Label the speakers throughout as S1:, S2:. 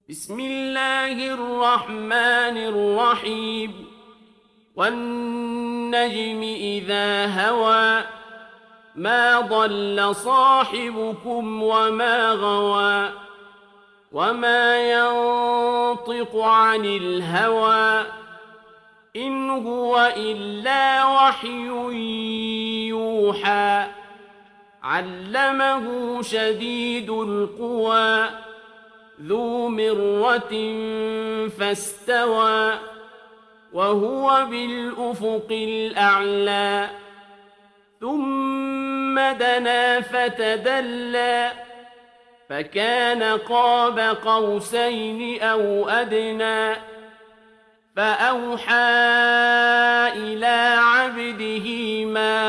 S1: بسم الله الرحمن الرحيم والنجم إذا هوى ما ضل صاحبكم وما غوى وما ينطق عن الهوى إن هو إلا وحي يوحى علمه شديد القوى ذو مرة فاستوى وهو بالأفق الأعلى ثم دنا فتدلى فكان قاب قوسين أو أدنى فأوحى إلى عبده ما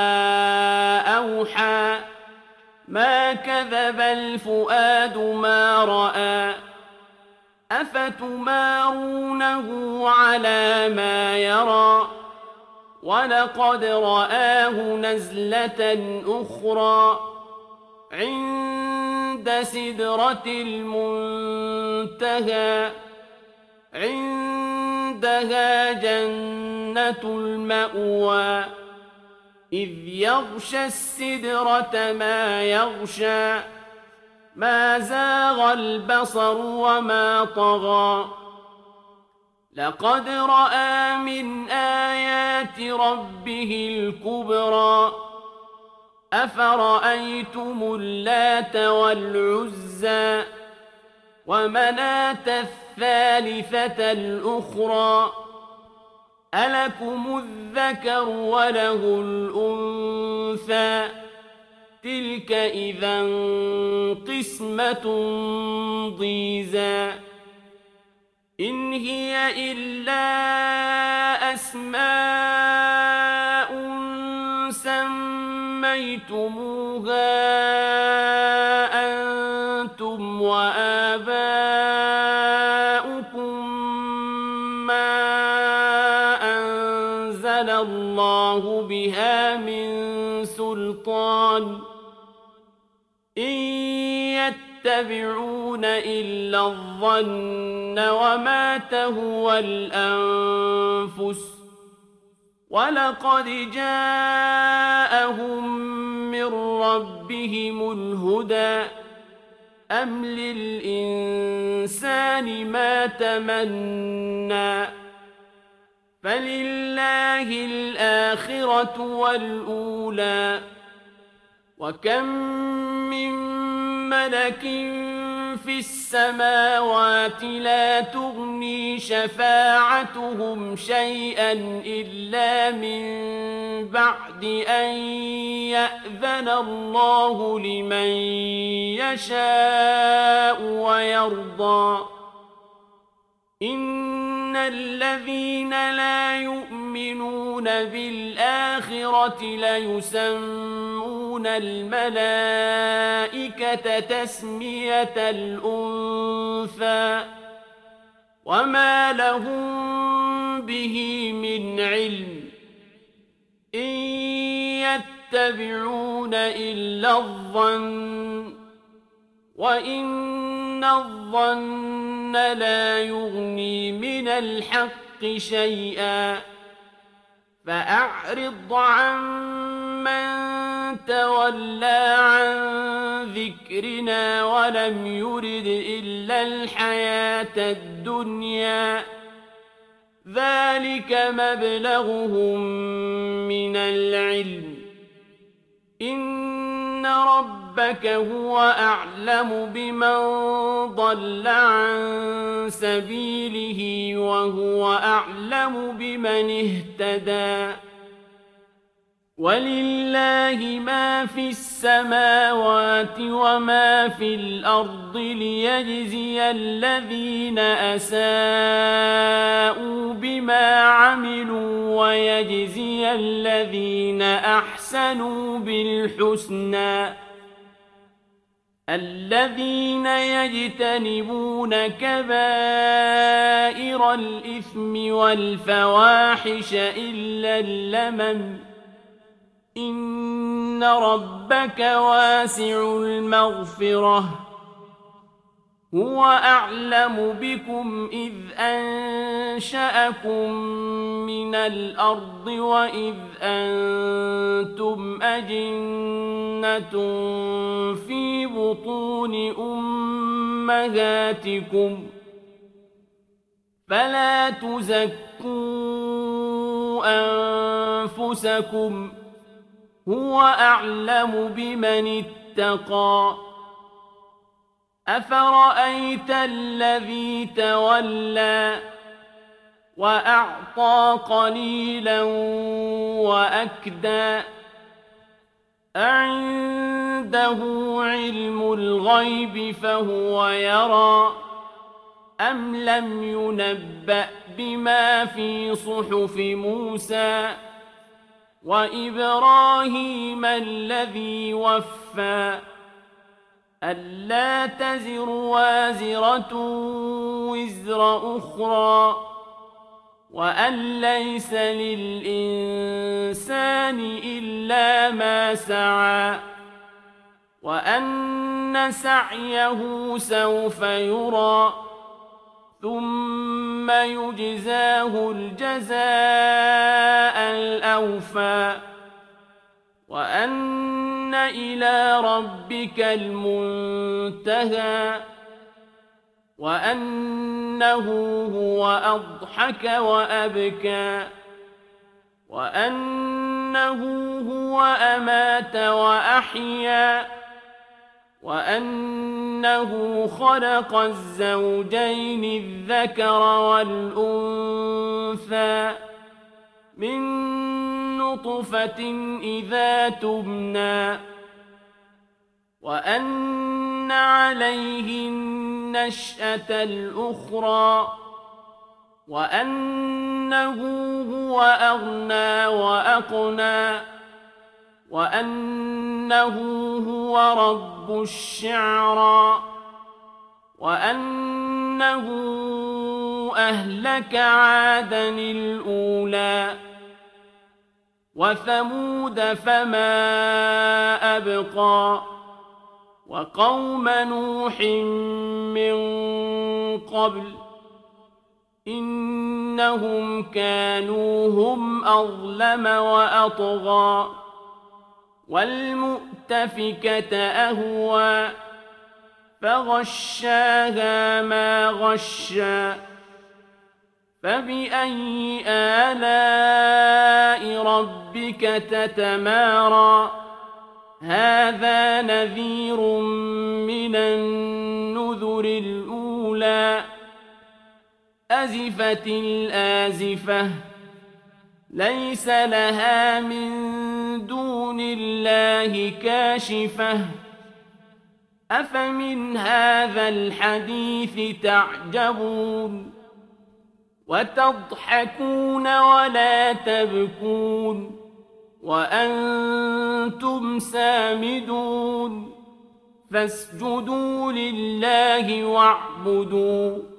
S1: أوحى ما كذب الفؤاد ما رأى أفتمارونه على ما يرى ولقد رآه نزلة أخرى عند سدرة المنتهى عندها جنة المأوى إذ يغشى السدرة ما يغشى ما زاغ البصر وما طغى لقد رأى من آيات ربه الكبرى أفرأيتم اللات والعزى ومناة الثالثة الأخرى ألكم الذكر وله الأنثى تلك إذا قسمة ضيزى إن هي إلا أسماء سميتموها أنتم وآباؤكم ما أنزل الله بها من سلطان إن يتبعون إلا الظن وما تهوى الأنفس ولقد جاءهم من ربهم الهدى أم للإنسان ما تمنى فلله الآخرة والأولى وكم من ملك في السماوات لا تغني شفاعتهم شيئا إلا من بعد أن يأذن الله لمن يشاء ويرضى إن الذين لا يؤمنون بالآخرة ليسمون الملائكة تسمية الأنثى وما لهم به من علم إن يتبعون إلا الظن وإن الظن لا يغني من الحق شيئا فأعرض عن من تولى عن ذكرنا ولم يرد إلا الحياة الدنيا ذلك مبلغهم من العلم إن ربك هو أعلم بمن ضل عن سبيله وهو أعلم بمن اهتدى ولله ما في السماوات وما في الأرض ليجزي الذين أساءوا بما عملوا ويجزي الذين أحسنوا بالحسنى الذين يجتنبون كبائر الإثم والفواحش إلا اللمم إن ربك واسع المغفرة هو أعلم بكم إذ أنشأكم من الأرض وإذ أنتم أجنة في بطون أمهاتكم فلا تزكوا أنفسكم هو أعلم بمن اتقى أفرأيت الذي تولى وأعطى قليلا وأكدى أعنده علم الغيب فهو يرى أم لم ينبأ بما في صحف موسى وإبراهيم الذي وفى ألا تزر وازرة وزر أخرى وأن ليس للإنسان إلا ما سعى وأن سعيه سوف يرى ثم يجزاه الجزاء الأوفى وأن إلى ربك المنتهى وأنه هو أضحك وأبكى وأنه هو أمات وأحيا وأنه خلق الزوجين الذكر والأنثى من نطفة إذا تمنى وأن عليه النشأة الأخرى وأنه هو أغنى وأقنى وأنه هو رب الشعرى وأنه أهلك عادا الأولى وثمود فما أبقى وقوم نوح من قبل إنهم كانوا هم أظلم وأطغى والمؤتفكة أهوى فغشاها ما غشى فبأي آلاء ربك تتمارى هذا نذير من النذر الأولى أزفت الآزفة ليس لها من دون الله كاشفة أفمن هذا الحديث تعجبون وتضحكون ولا تبكون وأنتم سامدون فاسجدوا لله واعبدوا